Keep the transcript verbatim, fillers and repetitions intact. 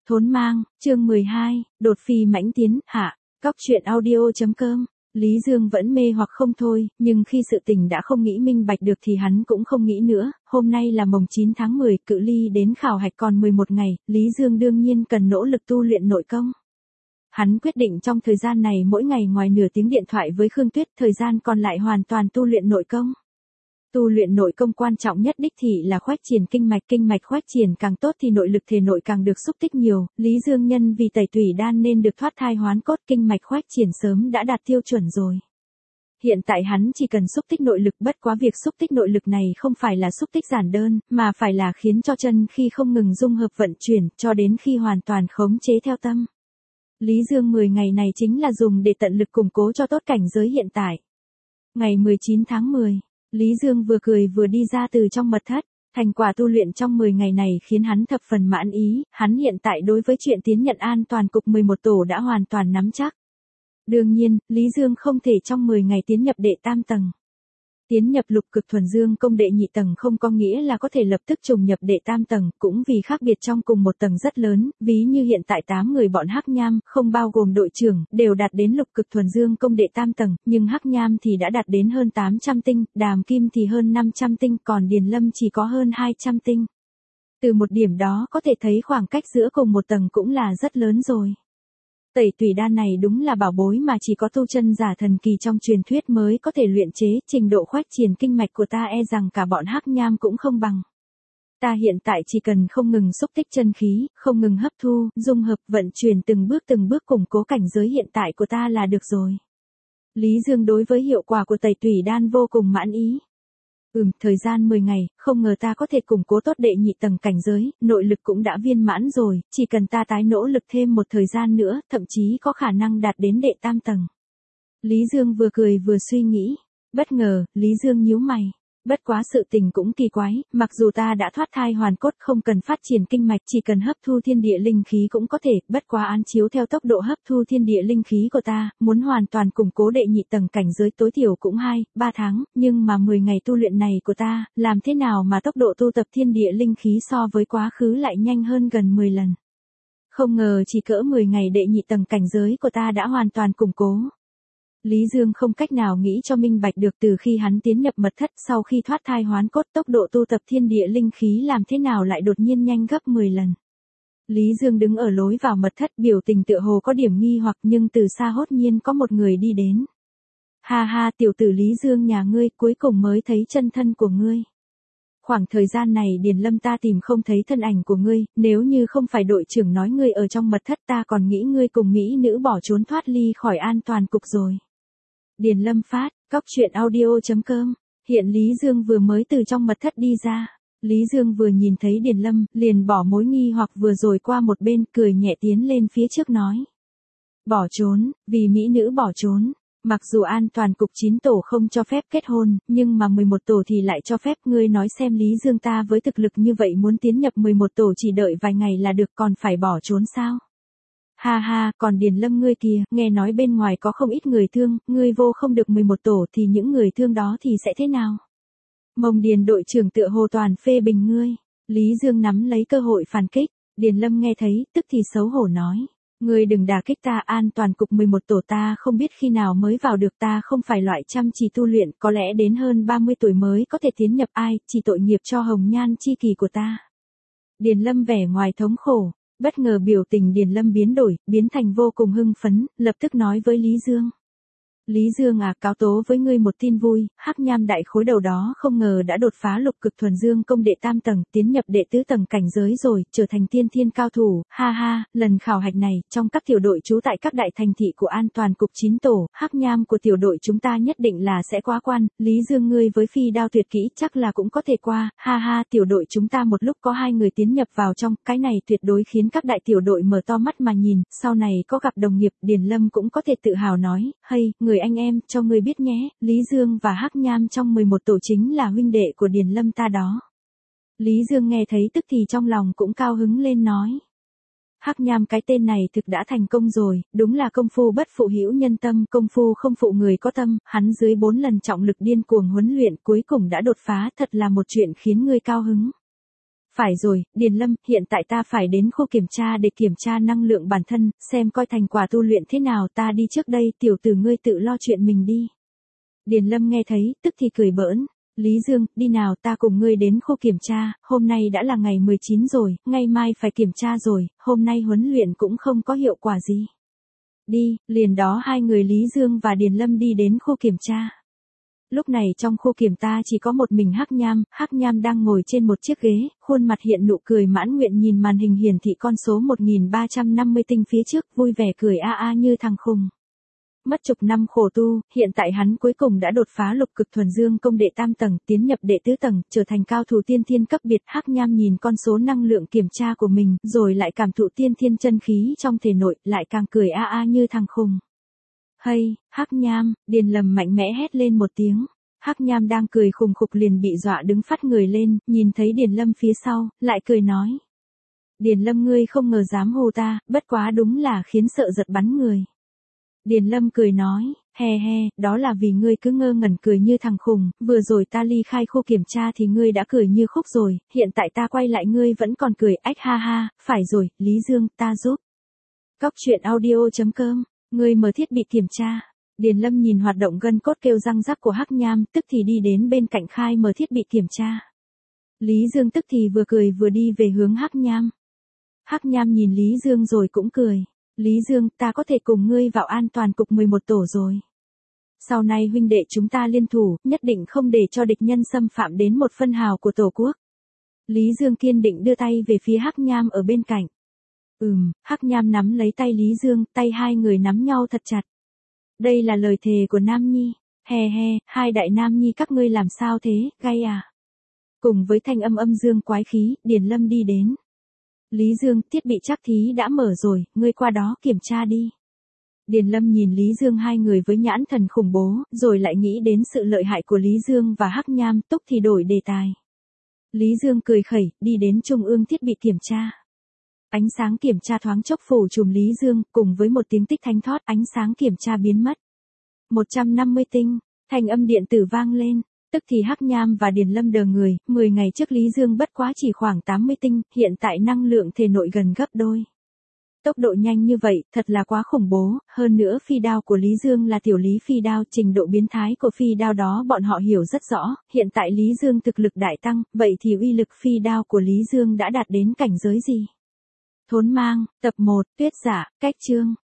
Thốn mang, chương mười hai, đột phi mãnh tiến, hạ, cóc truyện audio.com. Lý Dương vẫn mê hoặc không thôi, nhưng khi sự tình đã không nghĩ minh bạch được thì hắn cũng không nghĩ nữa. Hôm nay là mồng chín tháng mười, cự ly đến khảo hạch còn mười một ngày, Lý Dương đương nhiên cần nỗ lực tu luyện nội công. Hắn quyết định trong thời gian này mỗi ngày ngoài nửa tiếng điện thoại với Khương Tuyết, thời gian còn lại hoàn toàn tu luyện nội công. Tu luyện nội công quan trọng nhất đích thị là khuếch triển kinh mạch, kinh mạch khuếch triển càng tốt thì nội lực thể nội càng được xúc tích nhiều. Lý Dương nhân vì tẩy tủy đan nên được thoát thai hoán cốt, kinh mạch khuếch triển sớm đã đạt tiêu chuẩn rồi. Hiện tại hắn chỉ cần xúc tích nội lực, bất quá việc xúc tích nội lực này không phải là xúc tích giản đơn, mà phải là khiến cho chân khi không ngừng dung hợp vận chuyển, cho đến khi hoàn toàn khống chế theo tâm. Lý Dương mười ngày này chính là dùng để tận lực củng cố cho tốt cảnh giới hiện tại. Ngày mười chín tháng mười, Lý Dương vừa cười vừa đi ra từ trong mật thất. Thành quả tu luyện trong mười ngày này khiến hắn thập phần mãn ý, hắn hiện tại đối với chuyện tiến nhận an toàn cục mười một tổ đã hoàn toàn nắm chắc. Đương nhiên, Lý Dương không thể trong mười ngày tiến nhập đệ tam tầng. Tiến nhập lục cực thuần dương công đệ nhị tầng không có nghĩa là có thể lập tức trùng nhập đệ tam tầng, cũng vì khác biệt trong cùng một tầng rất lớn, ví như hiện tại tám người bọn Hắc Nham, không bao gồm đội trưởng, đều đạt đến lục cực thuần dương công đệ tam tầng, nhưng Hắc Nham thì đã đạt đến hơn tám trăm tinh, Đàm Kim thì hơn năm trăm tinh, còn Điền Lâm chỉ có hơn hai trăm tinh. Từ một điểm đó có thể thấy khoảng cách giữa cùng một tầng cũng là rất lớn rồi. Tẩy tủy đan này đúng là bảo bối mà chỉ có tu chân giả thần kỳ trong truyền thuyết mới có thể luyện chế, trình độ khuếch triển kinh mạch của ta e rằng cả bọn Hắc Nham cũng không bằng. Ta hiện tại chỉ cần không ngừng xúc tích chân khí, không ngừng hấp thu, dung hợp, vận chuyển từng bước từng bước củng cố cảnh giới hiện tại của ta là được rồi. Lý Dương đối với hiệu quả của tẩy tủy đan vô cùng mãn ý. Ừm, thời gian mười ngày, không ngờ ta có thể củng cố tốt đệ nhị tầng cảnh giới, nội lực cũng đã viên mãn rồi, chỉ cần ta tái nỗ lực thêm một thời gian nữa, thậm chí có khả năng đạt đến đệ tam tầng. Lý Dương vừa cười vừa suy nghĩ. Bất ngờ, Lý Dương nhíu mày. Bất quá sự tình cũng kỳ quái, mặc dù ta đã thoát thai hoàn cốt không cần phát triển kinh mạch, chỉ cần hấp thu thiên địa linh khí cũng có thể, bất quá án chiếu theo tốc độ hấp thu thiên địa linh khí của ta, muốn hoàn toàn củng cố đệ nhị tầng cảnh giới tối thiểu cũng hai, ba tháng, nhưng mà mười ngày tu luyện này của ta, làm thế nào mà tốc độ tu tập thiên địa linh khí so với quá khứ lại nhanh hơn gần mười lần. Không ngờ chỉ cỡ mười ngày đệ nhị tầng cảnh giới của ta đã hoàn toàn củng cố. Lý Dương không cách nào nghĩ cho minh bạch được từ khi hắn tiến nhập mật thất sau khi thoát thai hoán cốt tốc độ tu tập thiên địa linh khí làm thế nào lại đột nhiên nhanh gấp mười lần. Lý Dương đứng ở lối vào mật thất biểu tình tựa hồ có điểm nghi hoặc nhưng từ xa hốt nhiên có một người đi đến. Ha ha tiểu tử Lý Dương nhà ngươi cuối cùng mới thấy chân thân của ngươi. Khoảng thời gian này Điền Lâm ta tìm không thấy thân ảnh của ngươi, nếu như không phải đội trưởng nói ngươi ở trong mật thất ta còn nghĩ ngươi cùng mỹ nữ bỏ trốn thoát ly khỏi an toàn cục rồi. Điền Lâm phát, cóc truyện audio.com. Hiện Lý Dương vừa mới từ trong mật thất đi ra. Lý Dương vừa nhìn thấy Điền Lâm, liền bỏ mối nghi hoặc vừa rồi qua một bên, cười nhẹ tiến lên phía trước nói. Bỏ trốn, vì mỹ nữ bỏ trốn. Mặc dù an toàn cục chín tổ không cho phép kết hôn, nhưng mà mười một tổ thì lại cho phép, ngươi nói xem Lý Dương ta với thực lực như vậy muốn tiến nhập mười một tổ chỉ đợi vài ngày là được còn phải bỏ trốn sao? Ha ha, còn Điền Lâm ngươi kìa, nghe nói bên ngoài có không ít người thương, ngươi vô không được mười một tổ thì những người thương đó thì sẽ thế nào? Mông Điền đội trưởng tựa hồ toàn phê bình ngươi. Lý Dương nắm lấy cơ hội phản kích, Điền Lâm nghe thấy, tức thì xấu hổ nói. Ngươi đừng đả kích ta, an toàn cục mười một tổ ta không biết khi nào mới vào được, ta không phải loại chăm chỉ tu luyện, có lẽ đến hơn ba mươi tuổi mới có thể tiến nhập, ai, chỉ tội nghiệp cho hồng nhan chi kỳ của ta. Điền Lâm vẻ ngoài thống khổ, bất ngờ biểu tình Điền Lâm biến đổi, biến thành vô cùng hưng phấn, lập tức nói với Lý Dương. Lý Dương à, cáo tố với ngươi một tin vui, Hắc Nham đại khối đầu đó không ngờ đã đột phá lục cực thuần dương công đệ tam tầng, tiến nhập đệ tứ tầng cảnh giới rồi, trở thành tiên thiên cao thủ, ha ha, lần khảo hạch này, trong các tiểu đội trú tại các đại thành thị của an toàn cục chín tổ, Hắc Nham của tiểu đội chúng ta nhất định là sẽ qua quan, Lý Dương ngươi với phi đao tuyệt kỹ chắc là cũng có thể qua, ha ha, tiểu đội chúng ta một lúc có hai người tiến nhập vào trong, cái này tuyệt đối khiến các đại tiểu đội mở to mắt mà nhìn, sau này có gặp đồng nghiệp, Điền Lâm cũng có thể tự hào nói, hay, người anh em, cho ngươi biết nhé, Lý Dương và Hắc Nham trong mười một tổ chính là huynh đệ của Điền Lâm ta đó. Lý Dương nghe thấy tức thì trong lòng cũng cao hứng lên nói. Hắc Nham cái tên này thực đã thành công rồi, đúng là công phu bất phụ hữu nhân tâm, công phu không phụ người có tâm, hắn dưới bốn lần trọng lực điên cuồng huấn luyện cuối cùng đã đột phá, thật là một chuyện khiến ngươi cao hứng. Phải rồi, Điền Lâm, hiện tại ta phải đến khu kiểm tra để kiểm tra năng lượng bản thân, xem coi thành quả tu luyện thế nào, ta đi trước đây, tiểu tử ngươi tự lo chuyện mình đi. Điền Lâm nghe thấy, tức thì cười bỡn. Lý Dương, đi nào, ta cùng ngươi đến khu kiểm tra, hôm nay đã là ngày mười chín rồi, ngày mai phải kiểm tra rồi, hôm nay huấn luyện cũng không có hiệu quả gì. Đi, liền đó hai người Lý Dương và Điền Lâm đi đến khu kiểm tra. Lúc này trong khu kiểm tra chỉ có một mình Hắc Nham, Hắc Nham đang ngồi trên một chiếc ghế, khuôn mặt hiện nụ cười mãn nguyện nhìn màn hình hiển thị con số một nghìn ba trăm năm mươi tinh phía trước, vui vẻ cười a a như thằng khùng. Mất chục năm khổ tu, hiện tại hắn cuối cùng đã đột phá lục cực thuần dương công đệ tam tầng, tiến nhập đệ tứ tầng, trở thành cao thủ tiên thiên cấp biệt. Hắc Nham nhìn con số năng lượng kiểm tra của mình, rồi lại cảm thụ tiên thiên chân khí trong thể nội, lại càng cười a a như thằng khùng. Hay, Hắc Nham, Điền Lâm mạnh mẽ hét lên một tiếng. Hắc Nham đang cười khùng khục liền bị dọa đứng phắt người lên, nhìn thấy Điền Lâm phía sau, lại cười nói. Điền Lâm ngươi không ngờ dám hù ta, bất quá đúng là khiến sợ giật bắn người. Điền Lâm cười nói, he he, đó là vì ngươi cứ ngơ ngẩn cười như thằng khùng, vừa rồi ta ly khai khu kiểm tra thì ngươi đã cười như khúc rồi, hiện tại ta quay lại ngươi vẫn còn cười, ách ha ha, phải rồi, Lý Dương, ta giúp. Cóc truyện audio chấm com, ngươi mở thiết bị kiểm tra. Điền Lâm nhìn hoạt động gân cốt kêu răng rắc của Hắc Nham, tức thì đi đến bên cạnh khai mở thiết bị kiểm tra. Lý Dương tức thì vừa cười vừa đi về hướng Hắc Nham. Hắc Nham nhìn Lý Dương rồi cũng cười. Lý Dương, ta có thể cùng ngươi vào an toàn cục mười một tổ rồi. Sau này huynh đệ chúng ta liên thủ, nhất định không để cho địch nhân xâm phạm đến một phân hào của tổ quốc. Lý Dương kiên định đưa tay về phía Hắc Nham ở bên cạnh. Ừm, Hắc Nham nắm lấy tay Lý Dương, tay hai người nắm nhau thật chặt. Đây là lời thề của Nam Nhi. He he, hai đại Nam Nhi các ngươi làm sao thế, gay à? Cùng với thanh âm âm dương quái khí, Điền Lâm đi đến. Lý Dương, thiết bị trắc thí đã mở rồi, ngươi qua đó kiểm tra đi. Điền Lâm nhìn Lý Dương hai người với nhãn thần khủng bố, rồi lại nghĩ đến sự lợi hại của Lý Dương và Hắc Nham, túc thì đổi đề tài. Lý Dương cười khẩy, đi đến trung ương thiết bị kiểm tra. Ánh sáng kiểm tra thoáng chốc phủ trùm Lý Dương, cùng với một tiếng tích thanh thoát, ánh sáng kiểm tra biến mất. một trăm năm mươi tinh, thanh âm điện tử vang lên. Tức thì Hắc Nham và Điền Lâm đờ người, mười ngày trước Lý Dương bất quá chỉ khoảng tám mươi tinh, hiện tại năng lượng thể nội gần gấp đôi. Tốc độ nhanh như vậy, thật là quá khủng bố, hơn nữa phi đao của Lý Dương là tiểu lý phi đao, trình độ biến thái của phi đao đó bọn họ hiểu rất rõ, hiện tại Lý Dương thực lực đại tăng, vậy thì uy lực phi đao của Lý Dương đã đạt đến cảnh giới gì? Thốn mang, tập một, tuyết giả, cách chương.